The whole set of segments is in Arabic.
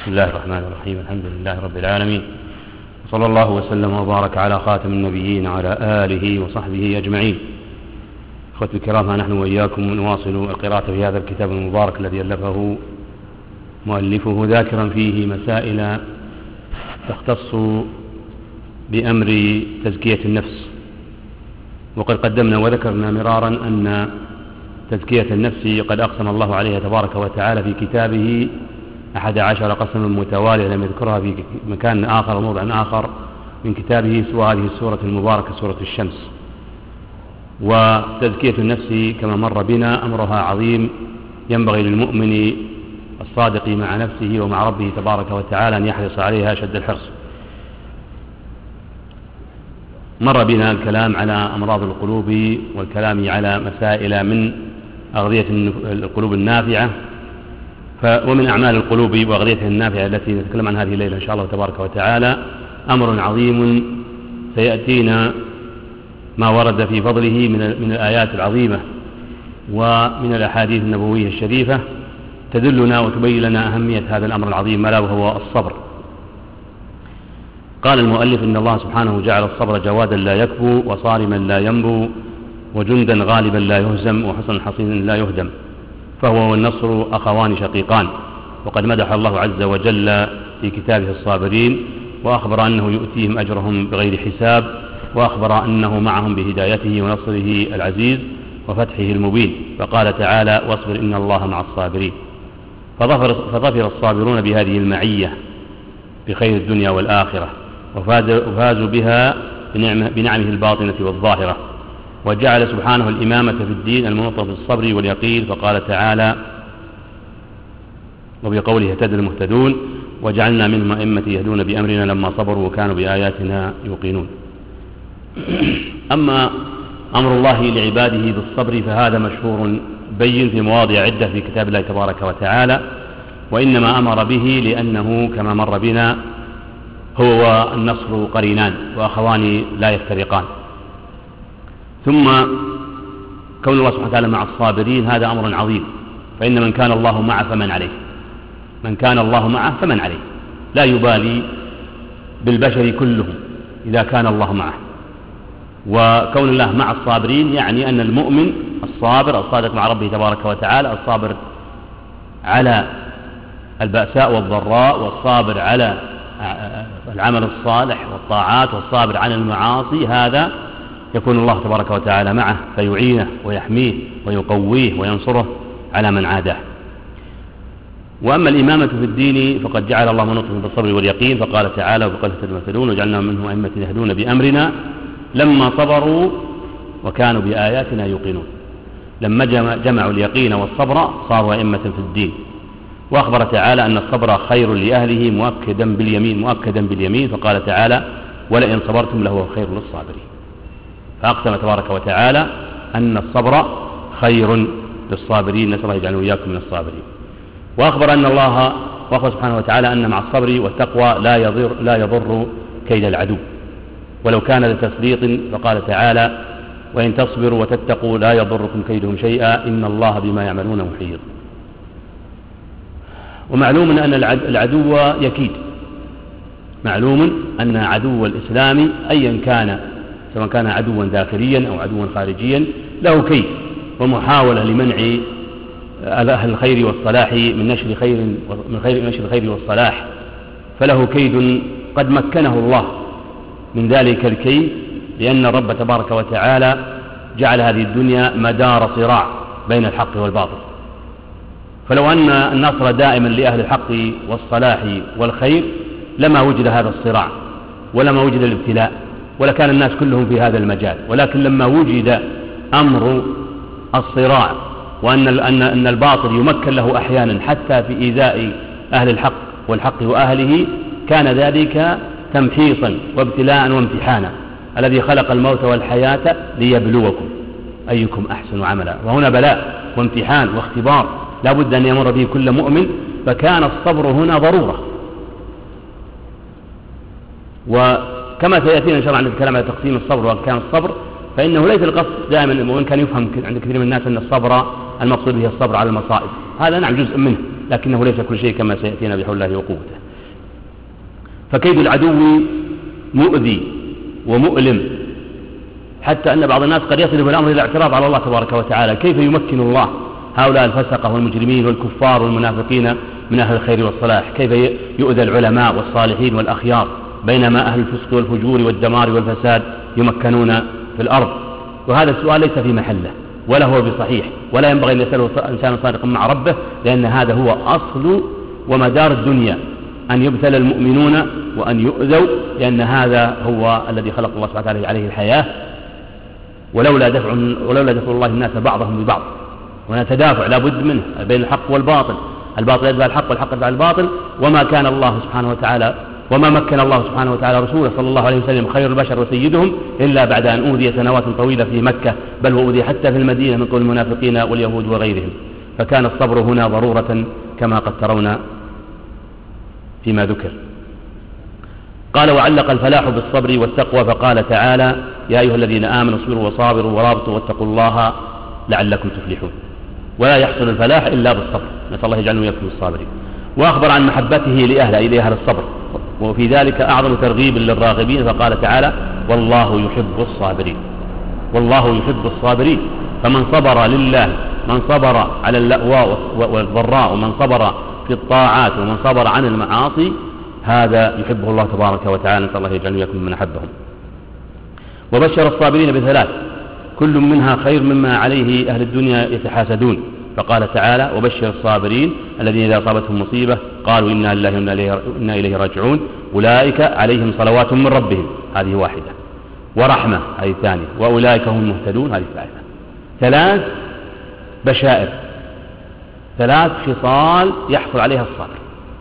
بسم الله الرحمن الرحيم. الحمد لله رب العالمين، وصلى الله وسلم وبارك على خاتم النبيين وعلى آله وصحبه أجمعين. أخوتي الكرام، نحن وإياكم نواصل القراءة في هذا الكتاب المبارك الذي ألفه مؤلفه، ذاكرا فيه مسائل تختص بأمر تزكية النفس. وقد قدمنا وذكرنا مرارا أن تزكية النفس قد أقسم الله عليها تبارك وتعالى في كتابه 11 قسما متوالية لم يذكرها في مكان آخر وموضع آخر من كتابه سوى هذه السورة المباركة سورة الشمس. وتزكية النفس كما مر بنا أمرها عظيم، ينبغي للمؤمن الصادق مع نفسه ومع ربه تبارك وتعالى أن يحرص عليها أشد الحرص. مر بنا الكلام على أمراض القلوب والكلام على مسائل من أغذية القلوب النافعة ومن أعمال القلوب وأغذيتها النافعة التي نتكلم عن هذه الليلة إن شاء الله تبارك وتعالى. أمر عظيم سيأتينا ما ورد في فضله من الآيات العظيمة ومن الأحاديث النبوية الشريفة تدلنا وتبين لنا أهمية هذا الأمر العظيم، ألا وهو الصبر. قال المؤلف إن الله سبحانه جعل الصبر جوادا لا يكبو، وصارما لا ينبو، وجندا غالبا لا يهزم، وحصنا حصينا لا يهدم، فهو والنصر أخوان شقيقان. وقد مدح الله عز وجل في كتابه الصابرين، وأخبر أنه يؤتيهم أجرهم بغير حساب، وأخبر أنه معهم بهدايته ونصره العزيز وفتحه المبين. فقال تعالى: واصبر إن الله مع الصابرين. فظفر الصابرون بهذه المعية بخير الدنيا والآخرة، وفازوا بها بنعمه الباطنة والظاهرة. وجعل سبحانه الإمامة في الدين المنوطة بالصبر واليقين، فقال تعالى: وبقوله اهتدى المهتدون وجعلنا منهم أئمة يهدون بأمرنا لما صبروا وكانوا بآياتنا يوقنون. أما أمر الله لعباده بالصبر فهذا مشهور بين في مواضع عدة في كتاب الله تبارك وتعالى، وإنما أمر به لأنه كما مر بنا هو والنصر قرينان وأخوان لا يفترقان. ثم كون الله سبحانه وتعالى مع الصابرين هذا أمر عظيم، فإن من كان الله معه فمن عليه، من كان الله معه فمن عليه، لا يبالي بالبشر كلهم إذا كان الله معه. وكون الله مع الصابرين يعني أن المؤمن الصابر الصادق مع ربه تبارك وتعالى، الصابر على البأساء والضراء، والصابر على العمل الصالح والطاعات، والصابر عن المعاصي، هذا يكون الله تبارك وتعالى معه فيعينه ويحميه ويقويه وينصره على من عاداه. وأما الإمامة في الدين فقد جعل الله منوطهم بالصبر واليقين، فقال تعالى: وبقول اهتدى المهتدون وجعلنا منهم أئمة يهدون بأمرنا لما صبروا وكانوا بآياتنا يوقنون. لما جمعوا اليقين والصبر صاروا أئمة في الدين. وأخبر تعالى أن الصبر خير لأهله مؤكدا باليمين، فقال تعالى: ولئن صبرتم لهو خير للصابرين. فأقسم تبارك وتعالى أن الصبر خير للصابرين، نسأل الله يجعلنا وإياكم من الصابرين. وأخبر سبحانه وتعالى أن مع الصبر والتقوى لا يضر كيد العدو ولو كان لتسليط، فقال تعالى: وإن تصبروا وتتقوا لا يضركم كيدهم شيئا إن الله بما يعملون محيط. ومعلوم أن العدو يكيد، معلوم أن عدو الإسلام أيا كان، سواء كان عدوا داخليا أو عدوا خارجيا، له كيد ومحاولة لمنع أهل الخير والصلاح من نشر الخير والصلاح، فله كيد قد مكنه الله من ذلك الكيد، لأن الرب تبارك وتعالى جعل هذه الدنيا مدار صراع بين الحق والباطل. فلو أن النصر دائما لأهل الحق والصلاح والخير لما وجد هذا الصراع ولما وجد الابتلاء ولكان الناس كلهم في هذا المجال. ولكن لما وجد أمر الصراع وأن الباطل يمكن له أحيانا حتى في إيذاء أهل الحق والحق وأهله، كان ذلك تمحيصا وابتلاء وامتحانا. الذي خلق الموت والحياة ليبلوكم أيكم أحسن عملا. وهنا بلاء وامتحان واختبار لا بد أن يمر به كل مؤمن، فكان الصبر هنا ضرورة. وكما سيأتينا إن شاء الله عند الكلام على تقسيم الصبر وأركان الصبر، فإنه ليس القصد دائما، وإن كان يفهم عند كثير من الناس أن الصبر المقصود به الصبر على المصائب، هذا نعم جزء منه، لكنه ليس كل شيء كما سيأتينا بحول الله وقوته. فكيد العدو مؤذي ومؤلم، حتى أن بعض الناس قد يصل بالأمر إلى الاعتراض على الله تبارك وتعالى. كيف يمكن الله هؤلاء الفسقة والمجرمين والكفار والمنافقين من أهل الخير والصلاح؟ كيف يؤذى العلماء والصالحين والأخيار بينما أهل الفسق والفجور والدمار والفساد يمكنون في الأرض؟ وهذا السؤال ليس في محله ولا هو بصحيح، ولا ينبغي أن يسأله إنسان صادق مع ربه، لأن هذا هو أصل ومدار الدنيا، أن يبتلى المؤمنون وأن يؤذوا، لأن هذا هو الذي خلق الله سبحانه وتعالى عليه الحياة. ولولا دفع الله الناس بعضهم ببعض، وهنا تدافع لا بد منه بين الحق والباطل، الباطل يتبع الحق والحق يتبع الباطل. وما كان الله سبحانه وتعالى وما مكن الله سبحانه وتعالى رسوله صلى الله عليه وسلم خير البشر وسيدهم إلا بعد أن أوذي سنوات طويلة في مكة، بل وأوذي حتى في المدينة من قبل المنافقين واليهود وغيرهم. فكان الصبر هنا ضرورة كما قد ترون فيما ذكر. قال: وعلق الفلاح بالصبر والتقوى فقال تعالى: يا أيها الذين آمنوا اصبروا وصابروا ورابطوا واتقوا الله لعلكم تفلحون. ولا يحصل الفلاح إلا بالصبر، نسأل الله يجعلنا وإياكم الصابرين. وأخبر عن محبته لأهله إلى أهل الصبر، وفي ذلك أعظم ترغيب للراغبين، فقال تعالى: والله يحب الصابرين. والله يحب الصابرين. فمن صبر لله، من صبر على اللأواء والضراء، ومن صبر في الطاعات، ومن صبر عن المعاصي، هذا يحبه الله تبارك وتعالى، نسأل الله يجعلنا وإياكم من أحبهم. وبشر الصابرين بثلاث كل منها خير مما عليه أهل الدنيا يتحاسدون، فقال تعالى: وبشر الصابرين الذين إذا أصابتهم مصيبة قالوا إنا لله وإنا إليه راجعون أولئك عليهم صلوات من ربهم، هذه واحدة، ورحمة هذه الثانية، وأولئك هم المهتدون هذه الثالثة. ثلاث بشائر، ثلاث خصال يحصل عليها الصابر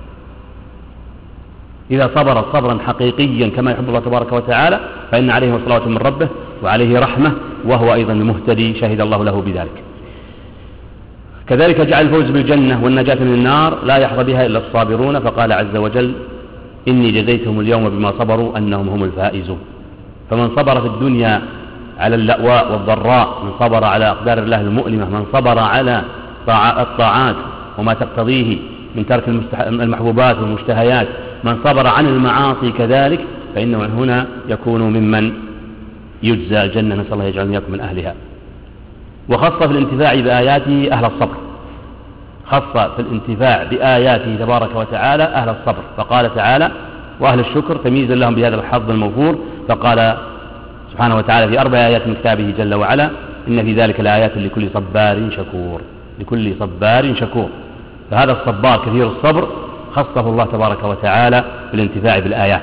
إذا صبر صبرا حقيقيا كما يحب الله تبارك وتعالى، فإن عليه صلوات من ربه وعليه رحمة، وهو أيضا المهتدي شهد الله له بذلك. كذلك جعل الفوز بالجنة والنجاة من النار لا يحظى بها إلا الصابرون، فقال عز وجل: إني جزيتهم اليوم بما صبروا أنهم هم الفائزون. فمن صبر في الدنيا على اللأواء والضراء، من صبر على أقدار الله المؤلمة، من صبر على الطاعات وما تقتضيه من ترك المحبوبات والمشتهيات، من صبر عن المعاصي كذلك، فإنه هنا يكون ممن يجزى الجنة، نسأل الله يجعلنا إياكم من أهلها. وخص في الانتفاع بآياته أهل الصبر، خص في الانتفاع بآياته تبارك وتعالى أهل الصبر، فقال تعالى: وأهل الشكر، تمييزا لهم بهذا الحظ الموفور. فقال سبحانه وتعالى في 4 آيات من كتابه جل وعلا: إن في ذلك لآيات لكل صبار شكور، لكل صبار شكور. فهذا الصبار كثير الصبر خصه الله تبارك وتعالى بالانتفاع بالآيات.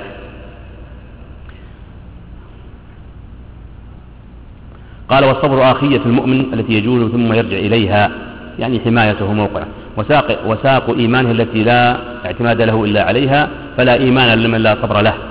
قال: والصبر آخية المؤمن التي يجول ثم يرجع إليها، يعني حمايته موقعه، وساق إيمانه التي لا اعتماد له إلا عليها، فلا إيمان لمن لا صبر له،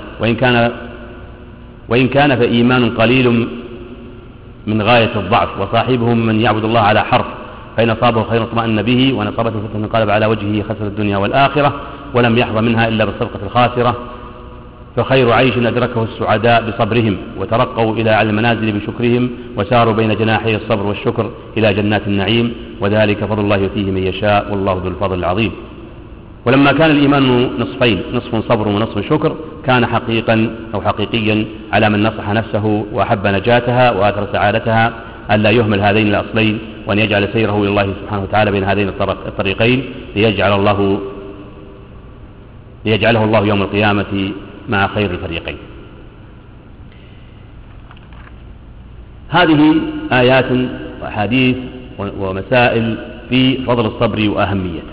وإن كان فإيمان قليل من غاية الضعف، وصاحبهم من يعبد الله على حرف، فإن أصابه خير اطمأن به، وإن أصابته فتنة انقلب على وجهه خسر الدنيا والآخرة، ولم يحظى منها إلا بالصفقة الخاسرة. فخير عيش أدركه السعداء بصبرهم، وترقوا إلى أعلى المنازل بشكرهم، وساروا بين جناحي الصبر والشكر إلى جنات النعيم، وذلك فضل الله يؤتيه من يشاء، والله ذو الفضل العظيم. ولما كان الإيمان نصفين، نصف صبر ونصف شكر، كان حقيقيا على من نصح نفسه وأحب نجاتها وآثر سعادتها أن لا يهمل هذين الأصلين، وأن يجعل سيره إلى الله سبحانه وتعالى بين هذين الطريقين، ليجعله الله يوم القيامة مع خير الفريقين. هذه آيات وأحاديث ومسائل في فضل الصبر وأهميته.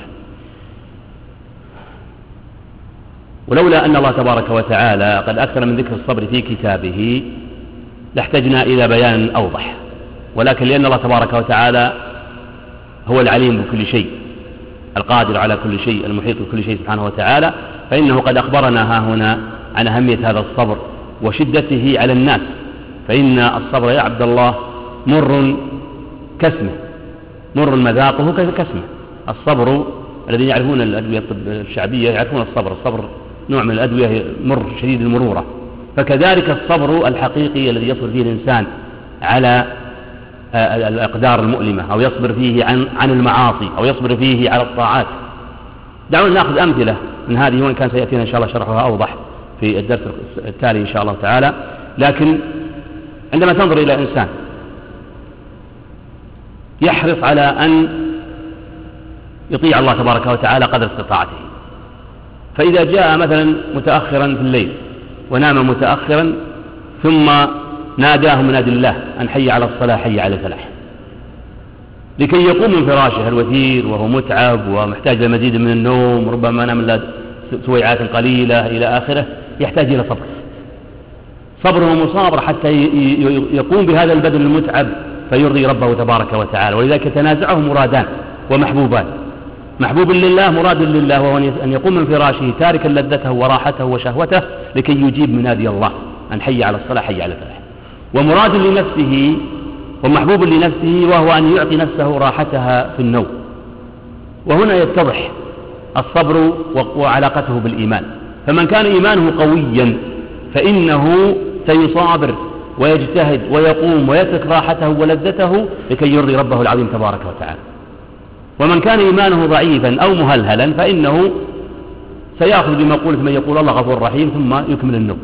ولولا أن الله تبارك وتعالى قد أكثر من ذكر الصبر في كتابه لاحتجنا إلى بيان أوضح، ولكن لأن الله تبارك وتعالى هو العليم بكل شيء، القادر على كل شيء، المحيط بكل شيء سبحانه وتعالى، فإنه قد أخبرنا ها هنا عن أهمية هذا الصبر وشدته على الناس. فإن الصبر يا عبد الله مر كسمه، مر مذاقه كسمه. الصبر الذين يعرفون الأدوية الشعبية يعرفون الصبر نوع من الأدوية مر شديد المرورة، فكذلك الصبر الحقيقي الذي يصبر فيه الإنسان على الأقدار المؤلمة، أو يصبر فيه عن المعاصي، أو يصبر فيه على الطاعات، دعونا نأخذ أمثلة من هذه، وإن كان سيأتينا إن شاء الله شرحها أوضح في الدرس التالي إن شاء الله تعالى. لكن عندما تنظر إلى إنسان يحرص على أن يطيع الله تبارك وتعالى قدر استطاعته، فإذا جاء مثلا متأخرا في الليل ونام متأخرا ثم ناداه منادي الله أن حي على الصلاة حي على الفلاح، لكي يقوم من فراشه الوثير وهو متعب ومحتاج لمزيد من النوم، ربما نام إلا سويعات قليلة إلى آخره، يحتاج إلى صبر ومصابرة حتى يقوم بهذا البدن المتعب فيرضي ربه تبارك وتعالى. ولذلك يتنازعه مرادان ومحبوبان، محبوب لله مراد لله، وهو أن يقوم من فراشه تاركا لذته وراحته وشهوته لكي يجيب منادي الله أن حي على الصلاة حي على الفلاح، ومراد لنفسه ومحبوب لنفسه وهو أن يعطي نفسه راحتها في النوم. وهنا يتضح الصبر وعلاقته بالإيمان، فمن كان إيمانه قويا فإنه سيصابر ويجتهد ويقوم ويترك راحته ولذته لكي يرضي ربه العظيم تبارك وتعالى. ومن كان إيمانه ضعيفا أو مهلهلا فإنه سيأخذ بمقولة من يقول الله غفور رحيم ثم يكمل النوم.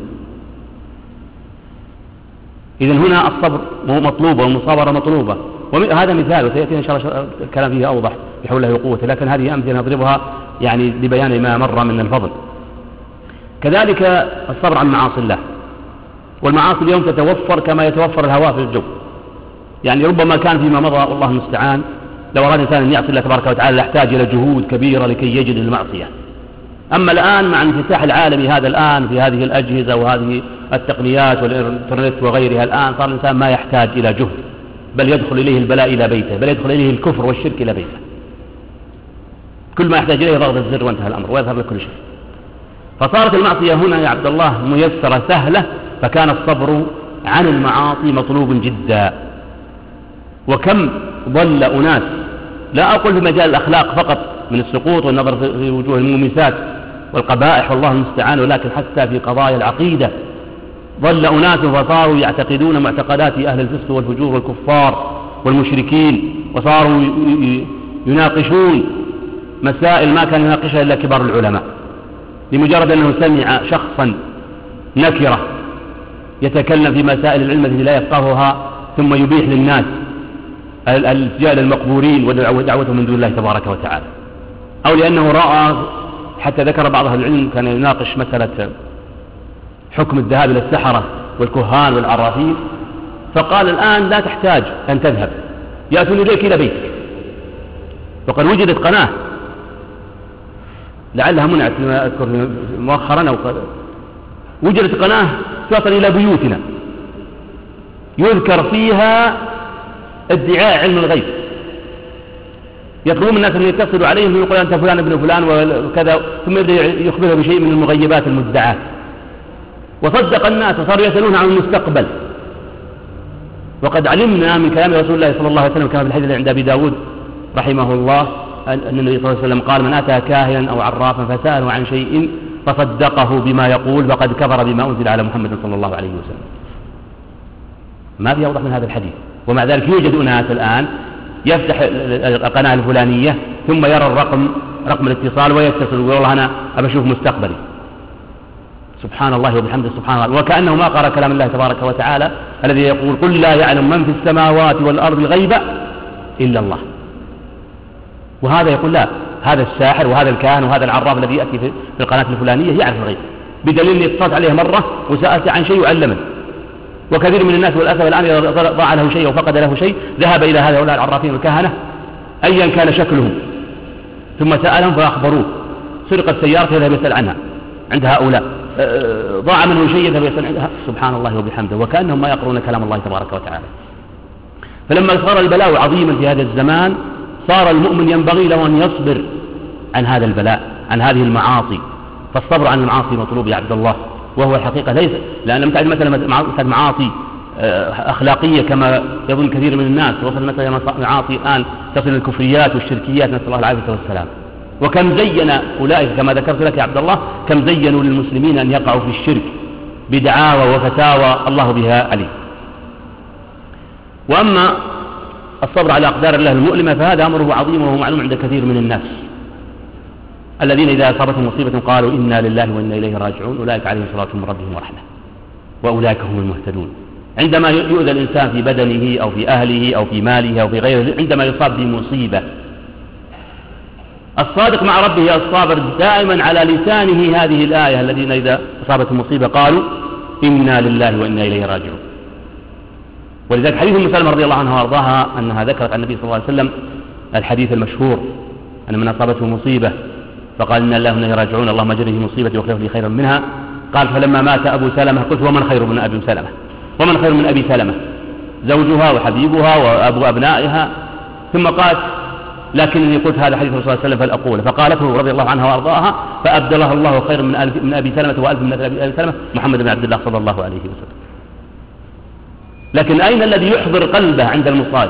إذن هنا الصبر مطلوب والمصابرة مطلوبة، وهذا مثال وسيأتينا إن شاء الله الكلام فيه أوضح بحول الله وقوته، لكن هذه أمثلة نضربها يعني لبيان ما مر من الفضل. كذلك الصبر عن معاصي الله، والمعاصي اليوم تتوفر كما يتوفر الهواء في الجو، يعني ربما كان فيما مضى والله المستعان لو أراد الإنسان أن يعصي الله تبارك وتعالى يحتاج إلى جهود كبيرة لكي يجد المعصية. أما الآن مع الانفتاح العالمي هذا الآن في هذه الأجهزة وهذه التقنيات والإنترنت وغيرها، الآن صار الإنسان ما يحتاج إلى جهد، بل يدخل إليه البلاء إلى بيته، بل يدخل إليه الكفر والشرك إلى بيته، كل ما يحتاج إليه ضغط الزر وانتهى الأمر ويظهر لك كل شيء. فصارت المعصية هنا يا عبد الله ميسرة سهلة، فكان الصبر عن المعاصي مطلوب جدا. وكم ضل أناس، لا أقول في مجال الأخلاق فقط من السقوط والنظر في وجوه المومسات والقبائح والله المستعان، ولكن حتى في قضايا العقيدة ضل أناس فصاروا يعتقدون معتقدات أهل الفسق والفجور والكفار والمشركين، وصاروا يناقشون مسائل ما كان يناقشها إلا كبار العلماء، لمجرد أنه سمع شخصا نكرة يتكلم في مسائل العلم التي لا يفقهها ثم يبيح للناس الالتجاء للمقبورين ودعوتهم من دون الله تبارك وتعالى، أو لأنه رأى حتى ذكر بعض أهل العلم كان يناقش مسألة حكم الذهاب إلى السحرة والكهان والعرافين، فقال الآن لا تحتاج أن تذهب، يأتون إليك إلى بيتك. وقد وجدت قناة لعلها منعت لما أذكر مؤخرا، وجدت قناة توصل إلى بيوتنا يذكر فيها ادعاء علم الغيب، يطلبون الناس أن يتصلوا عليهم ويقول أنت فلان ابن فلان وكذا، ثم يبدأ يخبرها بشيء من المغيبات المدعاة، وصدق الناس وصاروا يسألون عن المستقبل. وقد علمنا من كلام رسول الله صلى الله عليه وسلم كما في الحديث عند أبي داود رحمه الله أن النبي صلى الله عليه وسلم قال من أتى كاهنا أو عرافا فسأله عن شيء فصدقه بما يقول فقد كفر بما أنزل على محمد صلى الله عليه وسلم. ما في أوضح من هذا الحديث. ومع ذلك يوجد أناس الآن يفتح القناة الفلانية ثم يرى رقم الاتصال ويتصل ويقول والله أنا أبى أشوف مستقبلي. سبحان الله وبحمده سبحان الله، وكأنه ما قرأ كلام الله تبارك وتعالى الذي يقول قل لا يعلم من في السماوات والأرض الغيب إلا الله. وهذا يقول لا، هذا الساحر وهذا الكاهن وهذا العراف الذي يأتي في القناة الفلانية يعرف الغيب، بدليل أني اتصلت عليه مرة وسألت عن شيء وعلمني. وكثير من الناس والأسف الآن إذا ضاع له شيء وفقد له شيء ذهب إلى هؤلاء العرافين والكهنة أيا كان شكلهم ثم سألهم فأخبروه سرقت سيارته يذهب يسأل عنها عند هؤلاء، ضاع منه شيء يذهب يسأل عنها. سبحان الله وبحمده، وكأنهم ما يقرون كلام الله تبارك وتعالى. فلما صار البلاء عظيما في هذا الزمان صار المؤمن ينبغي له أن يصبر عن هذا البلاء، عن هذه المعاصي. فالصبر عن المعاصي مطلوب يا عبد الله، وهو الحقيقة ليس لأن لم تعد مثلا معاصي أخلاقية كما يظن كثير من الناس، وصل مثلا معاصي الآن تصل الكفريات والشركيات، نسأل الله العافية والسلام. وكم زين أولئك كما ذكرت لك يا عبد الله، كم زينوا للمسلمين أن يقعوا في الشرك بدعاوى وفتاوى الله بها عليه. وأما الصبر على أقدار الله المؤلمة فهذا أمره عظيم وهو معلوم عند كثير من الناس. الذين إذا أصابتهم مصيبة قالوا إنا لله وإنا إليه راجعون أولئك عليهم صلاة من ربهم ورحمة وأولئك هم المهتدون. عندما يؤذى الإنسان في بدنه أو في أهله أو في ماله أو في غيره، عندما يصاب بمصيبة، الصادق مع ربه الصابر دائما على لسانه هذه الآية: الذين إذا أصابتهم مصيبة قالوا إنا لله وإنا إليه راجعون. ولذلك حديث أم سلمة رضي الله عنها وأرضاها أنها ذكرت عن النبي صلى الله عليه وسلم الحديث المشهور أن من أصابته مصيبة فقال إنا لله وإنا إليه راجعون اللهم أجرني في مصيبتي واخلف لي خيرا منها. قال فلما مات أبو سلمة قلت ومن خير من أبي سلمة؟ ومن خير من أبي سلمة؟ زوجها وحبيبها وأبو أبنائها. ثم قالت لكنني قلت هذا حديث الرسول صلى الله عليه وسلم فلأقول. فقالته رضي الله عنها وأرضاها فأبدلها الله خيرا من أبي سلمة وألف من أبي سلمة محمد بن عبد الله صلى الله عليه وسلم. لكن أين الذي يحضر قلبه عند المصائب؟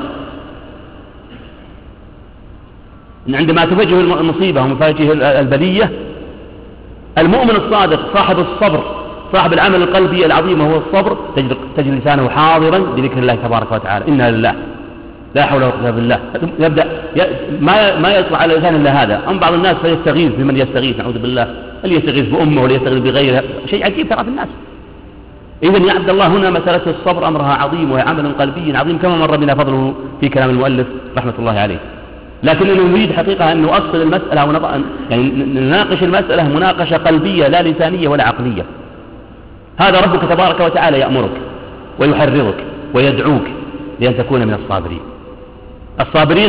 عندما تفاجئه المصيبة ومفاجئه البلية، المؤمن الصادق صاحب الصبر صاحب العمل القلبي العظيم وهو الصبر تجد لسانه حاضرا بذكر الله تبارك وتعالى: إنا لله لا حول ولا قوة إلا بالله. يبدأ ما يطلع على لسان إلا هذا. أما بعض الناس فيستغيث بمن يستغيث، نعوذ بالله، اللي يستغيث بأمه واللي يستغيث بغيرها، شيء عجيب ترى في الناس. إذن يا عبد الله هنا مسألة الصبر أمرها عظيم وهي عمل قلبي عظيم كما مر بنا فضله في كلام المؤلف رحمة الله عليه. لكننا نريد حقيقة أن نؤصل المسألة يعني نناقش المسألة مناقشة قلبية لا لسانية ولا عقلية. هذا ربك تبارك وتعالى يأمرك ويحررك ويدعوك لأن تكون من الصابرين. الصابرين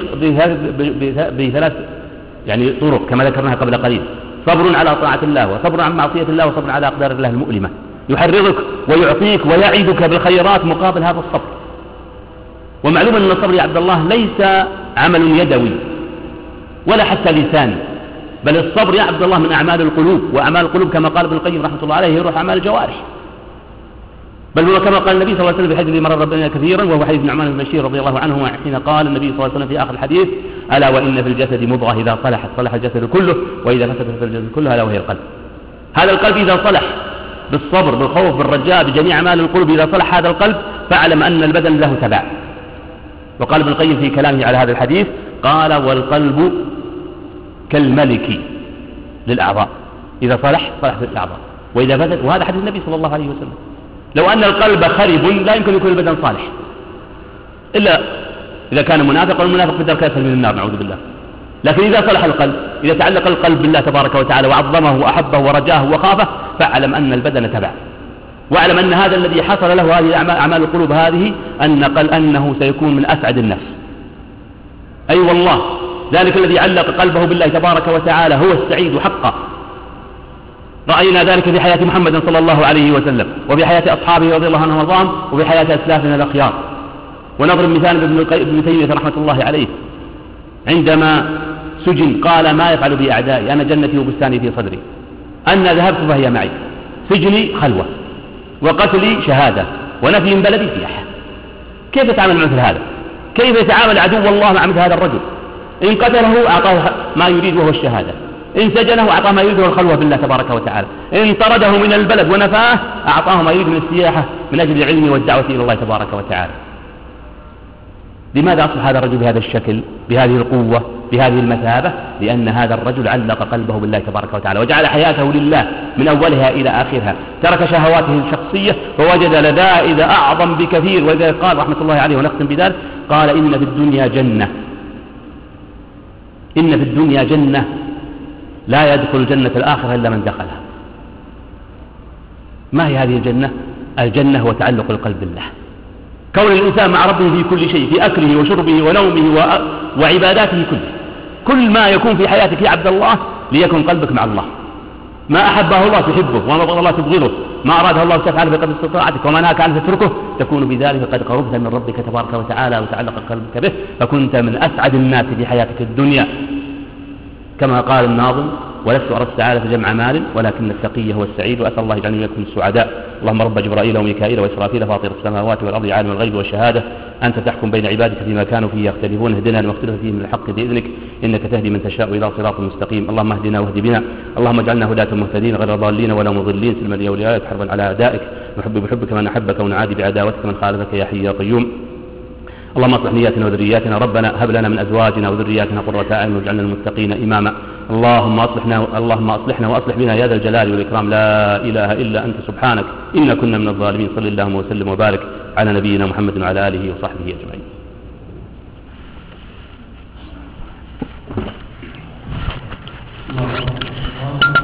بثلاث يعني طرق كما ذكرناها قبل قليل: صبر على طاعة الله، وصبر عن معصية الله، وصبر على أقدار الله المؤلمة. يحررك ويعطيك ويعدك بالخيرات مقابل هذا الصبر. ومعلوم أن الصبر يا عبد الله ليس عمل يدوي ولا حتى لساني، بل الصبر يا عبد الله من أعمال القلوب، وأعمال القلوب كما قال ابن القيم رحمة الله عليه يروح أعمال الجوارح. بل هو كما قال النبي صلى الله عليه وسلم في حديث مر ربنا كثيرا وهو حديث نعمان بن بشير رضي الله عنه حين قال النبي صلى الله عليه وسلم في آخر الحديث: ألا وإن في الجسد مضغة إذا صلحت صلح الجسد كله وإذا فسدت الجسد كله ألا وهي القلب. هذا القلب إذا صلح بالصبر بالخوف بالرجاء بجميع أعمال القلوب، إذا صلح هذا القلب فاعلم أن البدن له تبع. وقال ابن القيم في كلامه على هذا الحديث قال: والقلب كالملك للأعضاء، إذا صلح صلح الأعضاء وإذا فسد. وهذا حديث النبي صلى الله عليه وسلم. لو أن القلب خرب لا يمكن يكون البدن صالح إلا إذا كان منافق، والمنافق في الدرك الأسفل من النار نعوذ بالله. لكن إذا صلح القلب، إذا تعلق القلب بالله تبارك وتعالى وعظمه وأحبه ورجاه وخافه، فاعلم أن البدن تبع. واعلم أن هذا الذي حصل له هذه أعمال القلوب هذه أنه سيكون من أسعد الناس. أي والله ذلك الذي علق قلبه بالله تبارك وتعالى هو السعيد حقا. رأينا ذلك في حياة محمد صلى الله عليه وسلم، وفي حياة أصحابه رضي الله عنهم وارضاهم، وفي حياة أسلافنا الأخيار. ونضرب مثال ابن تيمية رحمة الله عليه عندما سجن قال: ما يفعل بي أعدائي؟ أنا جنتي وبستاني في صدري، أنا ذهبت فهي معي، سجني خلوة وقتلي شهادة ونفي من بلدي سياحة. كيف يتعامل مع مثل هذا؟ كيف يتعامل عدو الله مع مثل هذا الرجل؟ إن قتله أعطاه ما يريد وهو الشهادة، إن سجنه أعطاه ما يريد وهو الخلوة بالله تبارك وتعالى، إن طرده من البلد ونفاه أعطاه ما يريد من السياحة من أجل العلم والدعوة إلى الله تبارك وتعالى. لماذا أصبح هذا الرجل بهذا الشكل بهذه القوة بهذه المثابة؟ لأن هذا الرجل علق قلبه بالله تبارك وتعالى وجعل حياته لله من أولها إلى آخرها، ترك شهواته الشخصية ووجد لذائذ أعظم بكثير. ولذلك قال رحمة الله عليه ونختم بذلك قال: إن في الدنيا جنة، إن في الدنيا جنة لا يدخل جنة الآخرة إلا من دخلها. ما هي هذه الجنة؟ الجنة هو تعلق القلب بالله، كون الإنسان مع ربه في كل شيء، في أكله وشربه ونومه وعباداته كله. كل ما يكون في حياتك يا عبد الله ليكن قلبك مع الله. ما أحبه الله تحبه، وما بغض الله تبغضه، ما أراده الله تفعله بقدر استطاعتك، وما نهاك عنه تتركه. تكون بذلك قد قربت من ربك تبارك وتعالى وتعلق قلبك به، فكنت من أسعد الناس في حياتك الدنيا. كما قال الناظم: ولست أرى السعادة جمع مال ولكن التقي هو السعيد. وأسأل الله يجعلني وإياكم السعداء. اللهم رب جبرائيل وميكائيل وإسرافيل فاطر السماوات والأرض عالم الغيب والشهادة، أنت تحكم بين عبادك فيما كانوا فيه يختلفون، اهدنا لما اختلف فيه من الحق بإذنك، إنك تهدي من تشاء إلى صراط مستقيم. اللهم اهدنا واهد بنا، اللهم اجعلنا هداة مهتدين غير ضالين ولا مضلين، سلما لأوليائك حربا على أعدائك، نحب بحبك من أحبك ونعادي بعداوتك من خالفك يا حي يا قيوم. اللهم اصلح نياتنا وذرياتنا، ربنا هب لنا من أزواجنا وذرياتنا قرة أعين واجعلنا للمتقين إماما. اللهم أصلحنا وأصلح بنا يا ذا الجلال والإكرام، لا إله إلا أنت سبحانك إنا كنا من الظالمين. صلى الله وسلم وبارك على نبينا محمد وعلى آله وصحبه أجمعين.